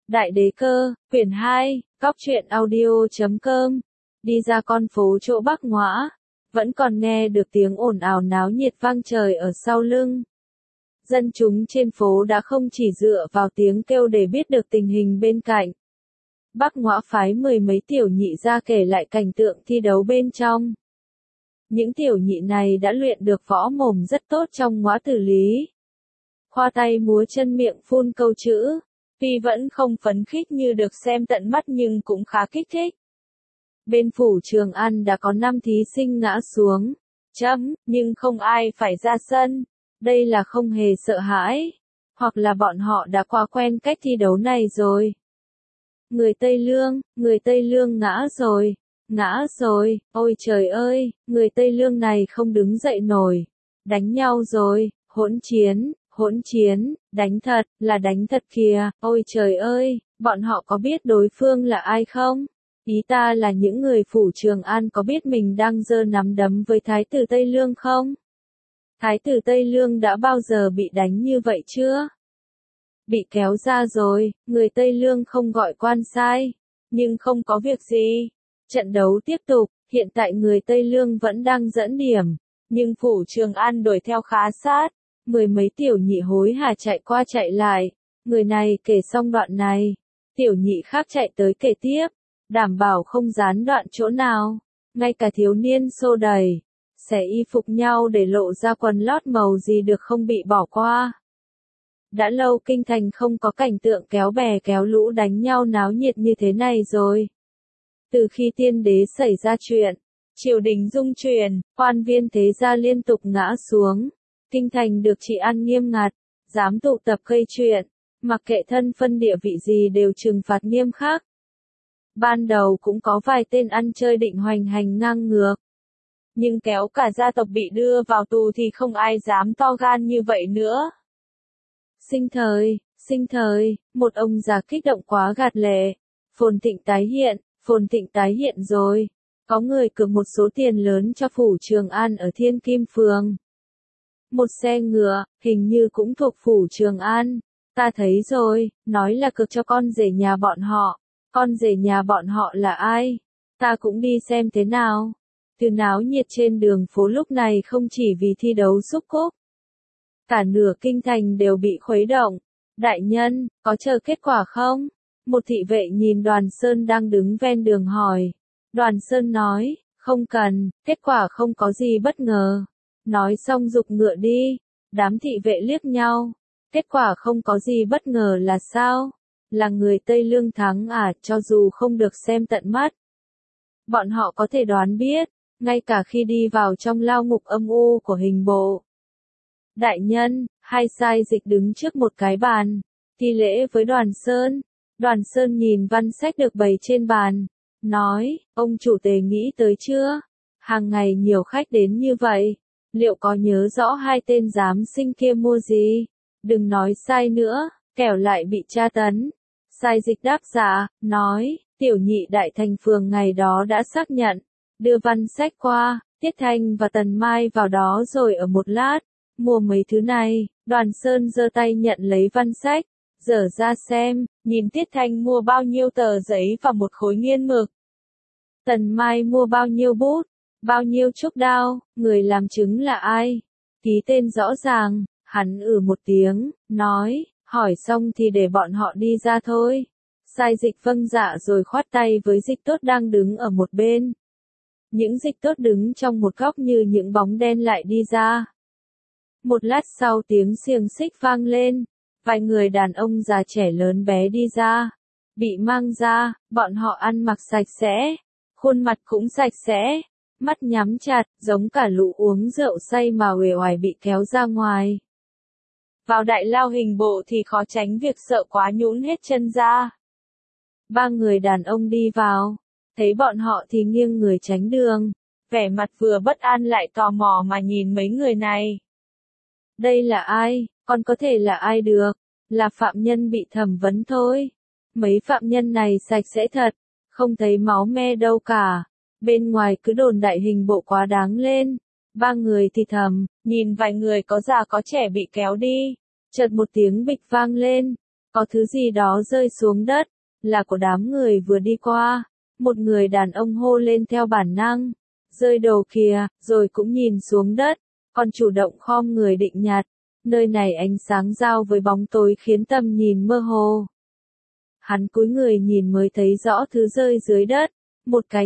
Đại đế cơ, quyển 2, Cóc truyện audio.com. Đi ra con phố chỗ Bắc Ngõa, vẫn còn nghe được tiếng ồn ào náo nhiệt vang trời ở sau lưng. Dân chúng trên phố đã không chỉ dựa vào tiếng kêu để biết được tình hình bên cạnh. Bắc Ngõa phái mười mấy tiểu nhị ra kể lại cảnh tượng thi đấu bên trong. Những tiểu nhị này đã luyện được võ mồm rất tốt trong ngõa tử lý. Khoa tay múa chân miệng phun câu chữ. Tuy vẫn không phấn khích như được xem tận mắt nhưng cũng khá kích thích. Bên phủ Trường An đã có 5 thí sinh ngã xuống. Nhưng không ai phải ra sân. Đây là không hề sợ hãi. Hoặc là bọn họ đã quá quen cách thi đấu này rồi. Người Tây Lương ngã rồi, ôi trời ơi, người Tây Lương này không đứng dậy nổi. Đánh nhau rồi, hỗn chiến, đánh thật kìa, ôi trời ơi, bọn họ có biết đối phương là ai không? Ý ta là những người phủ Trường An có biết mình đang giơ nắm đấm với Thái tử Tây Lương không? Thái tử Tây Lương đã bao giờ bị đánh như vậy chưa? Bị kéo ra rồi, người Tây Lương không gọi quan sai, nhưng không có việc gì. Trận đấu tiếp tục, hiện tại người Tây Lương vẫn đang dẫn điểm, nhưng phủ Trường An đuổi theo khá sát. Mười mấy tiểu nhị hối hả chạy qua chạy lại, người này kể xong đoạn này, tiểu nhị khác chạy tới kể tiếp, đảm bảo không gián đoạn chỗ nào, ngay cả thiếu niên xô đẩy, xẻ y phục nhau để lộ ra quần lót màu gì được không bị bỏ qua. Đã lâu kinh thành không có cảnh tượng kéo bè kéo lũ đánh nhau náo nhiệt như thế này rồi. Từ khi tiên đế xảy ra chuyện, triều đình rung chuyển, quan viên thế gia liên tục ngã xuống. Kinh thành được trị an nghiêm ngặt, dám tụ tập gây chuyện, mặc kệ thân phân địa vị gì đều trừng phạt nghiêm khắc. Ban đầu cũng có vài tên ăn chơi định hoành hành ngang ngược. Nhưng kéo cả gia tộc bị đưa vào tù thì không ai dám to gan như vậy nữa. Sinh thời, một ông già kích động quá gạt lệ. Phồn thịnh tái hiện rồi. Có người cược một số tiền lớn cho phủ Trường An ở Thiên Kim Phường. Một xe ngựa, hình như cũng thuộc phủ Trường An. Ta thấy rồi, nói là cực cho con rể nhà bọn họ. Con rể nhà bọn họ là ai? Ta cũng đi xem thế nào. Từ náo nhiệt trên đường phố lúc này không chỉ vì thi đấu xúc cúc. Cả nửa kinh thành đều bị khuấy động. Đại nhân, có chờ kết quả không? Một thị vệ nhìn Đoàn Sơn đang đứng ven đường hỏi. Đoàn Sơn nói, không cần, kết quả không có gì bất ngờ. Nói xong giục ngựa đi, đám thị vệ liếc nhau, kết quả không có gì bất ngờ là sao? Là người Tây Lương thắng à, cho dù không được xem tận mắt. Bọn họ có thể đoán biết, ngay cả khi đi vào trong lao ngục âm u của hình bộ. Đại nhân, hai sai dịch đứng trước một cái bàn, thi lễ với Đoàn Sơn. Đoàn Sơn nhìn văn sách được bày trên bàn, nói, ông chủ tề nghĩ tới chưa? Hàng ngày nhiều khách đến như vậy. Liệu có nhớ rõ hai tên giám sinh kia mua gì? Đừng nói sai nữa, kẻo lại bị tra tấn. Sai dịch đáp dạ, nói, tiểu nhị Đại Thành Phường ngày đó đã xác nhận, đưa văn sách qua, Tiết Thanh và Tần Mai vào đó rồi ở một lát, mua mấy thứ này. Đoàn Sơn giơ tay nhận lấy văn sách, dở ra xem, nhìn Tiết Thanh mua bao nhiêu tờ giấy và một khối nghiên mực. Tần Mai mua bao nhiêu bút, bao nhiêu trúc đao, người làm chứng là ai? Ký tên rõ ràng, hắn một tiếng, nói, hỏi xong thì để bọn họ đi ra thôi. Sai dịch vâng dạ rồi khoát tay với dịch tốt đang đứng ở một bên. Những dịch tốt đứng trong một góc như những bóng đen lại đi ra. Một lát sau tiếng xiềng xích vang lên, vài người đàn ông già trẻ lớn bé đi ra. Bị mang ra, bọn họ ăn mặc sạch sẽ, khuôn mặt cũng sạch sẽ. Mắt nhắm chặt, giống cả lũ uống rượu say mà uể oải bị kéo ra ngoài. Vào đại lao hình bộ thì khó tránh việc sợ quá nhũn hết chân ra. Ba người đàn ông đi vào, thấy bọn họ thì nghiêng người tránh đường, vẻ mặt vừa bất an lại tò mò mà nhìn mấy người này. Đây là ai, còn có thể là ai được, là phạm nhân bị thẩm vấn thôi. Mấy phạm nhân này sạch sẽ thật, không thấy máu me đâu cả. Bên ngoài cứ đồn đại hình bộ quá đáng lên. Ba người thì thầm, nhìn vài người có già có trẻ bị kéo đi. Chợt một tiếng bịch vang lên. Có thứ gì đó rơi xuống đất, là của đám người vừa đi qua. Một người đàn ông hô lên theo bản năng. Rơi đồ kìa, rồi cũng nhìn xuống đất, còn chủ động khom người định nhặt. Nơi này ánh sáng giao với bóng tối khiến tầm nhìn mơ hồ. Hắn cúi người nhìn mới thấy rõ thứ rơi dưới đất. Một cái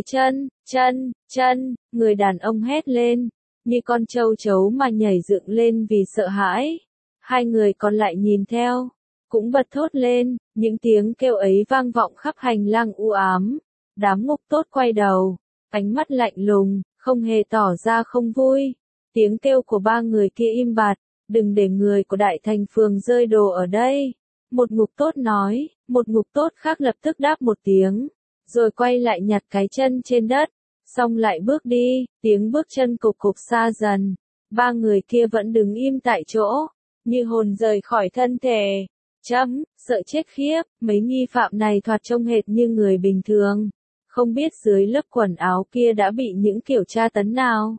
chân, người đàn ông hét lên, như con trâu trấu mà nhảy dựng lên vì sợ hãi. Hai người còn lại nhìn theo, cũng bật thốt lên, những tiếng kêu ấy vang vọng khắp hành lang u ám. Đám ngục tốt quay đầu, ánh mắt lạnh lùng, không hề tỏ ra không vui. Tiếng kêu của ba người kia im bặt, đừng để người của Đại Thành Phường rơi đồ ở đây. Một ngục tốt nói, một ngục tốt khác lập tức đáp một tiếng, rồi quay lại nhặt cái chân trên đất, xong lại bước đi, tiếng bước chân cục cục xa dần. Ba người kia vẫn đứng im tại chỗ, như hồn rời khỏi thân thể. Sợ chết khiếp, mấy nghi phạm này thoạt trông hệt như người bình thường. Không biết dưới lớp quần áo kia đã bị những kiểu tra tấn nào.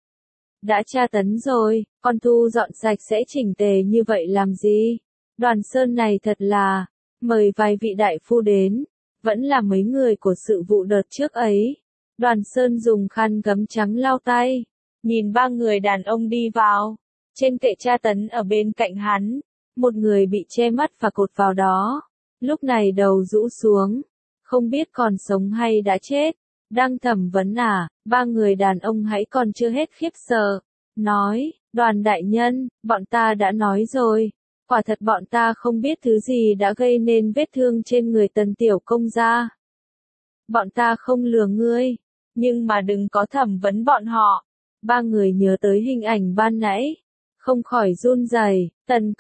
Đã tra tấn rồi, con thu dọn sạch sẽ chỉnh tề như vậy làm gì? Đoàn Sơn này thật là, mời vài vị đại phu đến, vẫn là mấy người của sự vụ đợt trước ấy. Đoàn Sơn dùng khăn gấm trắng lau tay, nhìn ba người đàn ông đi vào. Trên kệ tra tấn ở bên cạnh hắn, một người bị che mắt và cột vào đó. Lúc này đầu rũ xuống, không biết còn sống hay đã chết. Đang thẩm vấn à, ba người đàn ông hãy còn chưa hết khiếp sợ. Nói, Đoàn đại nhân, bọn ta đã nói rồi. Quả thật bọn ta không biết thứ gì đã gây nên vết thương trên người Tần tiểu công gia. Bọn ta không lừa ngươi, nhưng mà đừng có thẩm vấn bọn họ. Ba người nhớ tới hình ảnh ban nãy, không khỏi run rẩy. Tần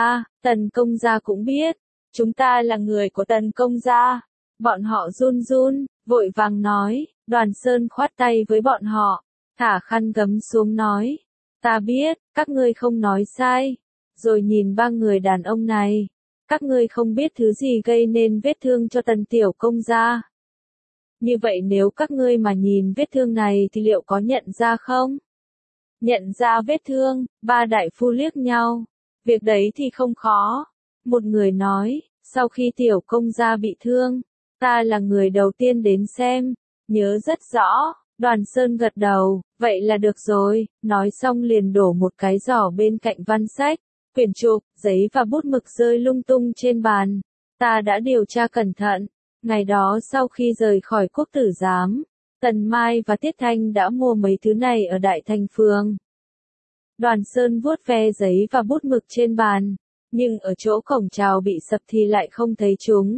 công gia cũng biết, chúng ta là người của Tần công gia. Bọn họ run run, vội vàng nói. Đoàn Sơn khoát tay với bọn họ, thả khăn gấm xuống nói, ta biết, các ngươi không nói sai. Rồi nhìn ba người đàn ông này, các ngươi không biết thứ gì gây nên vết thương cho Tần tiểu công gia. Như vậy nếu các ngươi mà nhìn vết thương này thì liệu có nhận ra không? Nhận ra vết thương, ba đại phu liếc nhau. Việc đấy thì không khó. Một người nói, sau khi tiểu công gia bị thương, ta là người đầu tiên đến xem, nhớ rất rõ. Đoàn Sơn gật đầu, vậy là được rồi, nói xong liền đổ một cái giỏ bên cạnh văn sách, quyển trục, giấy và bút mực rơi lung tung trên bàn. Ta đã điều tra cẩn thận, ngày đó sau khi rời khỏi quốc tử giám, Tần Mai và Tiết Thanh đã mua mấy thứ này ở Đại Thành Phường. Đoàn Sơn vuốt ve giấy và bút mực trên bàn, nhưng ở chỗ cổng chào bị sập thì lại không thấy chúng.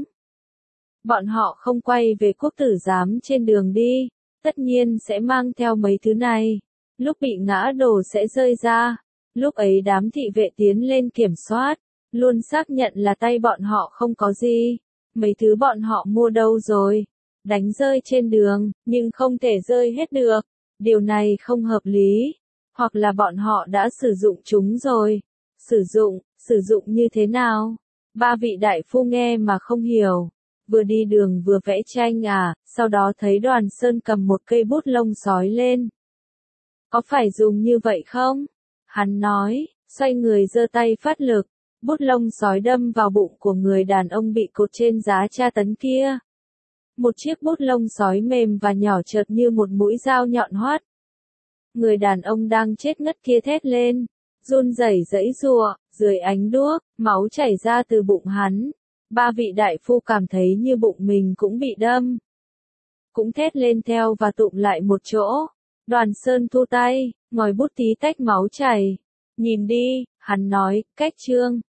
Bọn họ không quay về quốc tử giám trên đường đi, tất nhiên sẽ mang theo mấy thứ này. Lúc bị ngã đổ sẽ rơi ra. Lúc ấy đám thị vệ tiến lên kiểm soát, luôn xác nhận là tay bọn họ không có gì. Mấy thứ bọn họ mua đâu rồi? Đánh rơi trên đường, nhưng không thể rơi hết được. Điều này không hợp lý. Hoặc là bọn họ đã sử dụng chúng rồi. Sử dụng như thế nào? Ba vị đại phu nghe mà không hiểu. Vừa đi đường vừa vẽ tranh à, sau đó thấy Đoàn Sơn cầm một cây bút lông sói lên. Có phải dùng như vậy không? Hắn nói, xoay người giơ tay phát lực, bút lông sói đâm vào bụng của người đàn ông bị cột trên giá tra tấn kia. Một chiếc bút lông sói mềm và nhỏ chợt như một mũi dao nhọn hoắt. Người đàn ông đang chết ngất kia thét lên, run rẩy giãy giụa, dưới ánh đuốc, máu chảy ra từ bụng hắn. Ba vị đại phu cảm thấy như bụng mình cũng bị đâm. Cũng thét lên theo và tụm lại một chỗ. Đoàn Sơn thu tay, ngòi bút tí tách máu chảy. Nhìn đi, hắn nói, cách chương.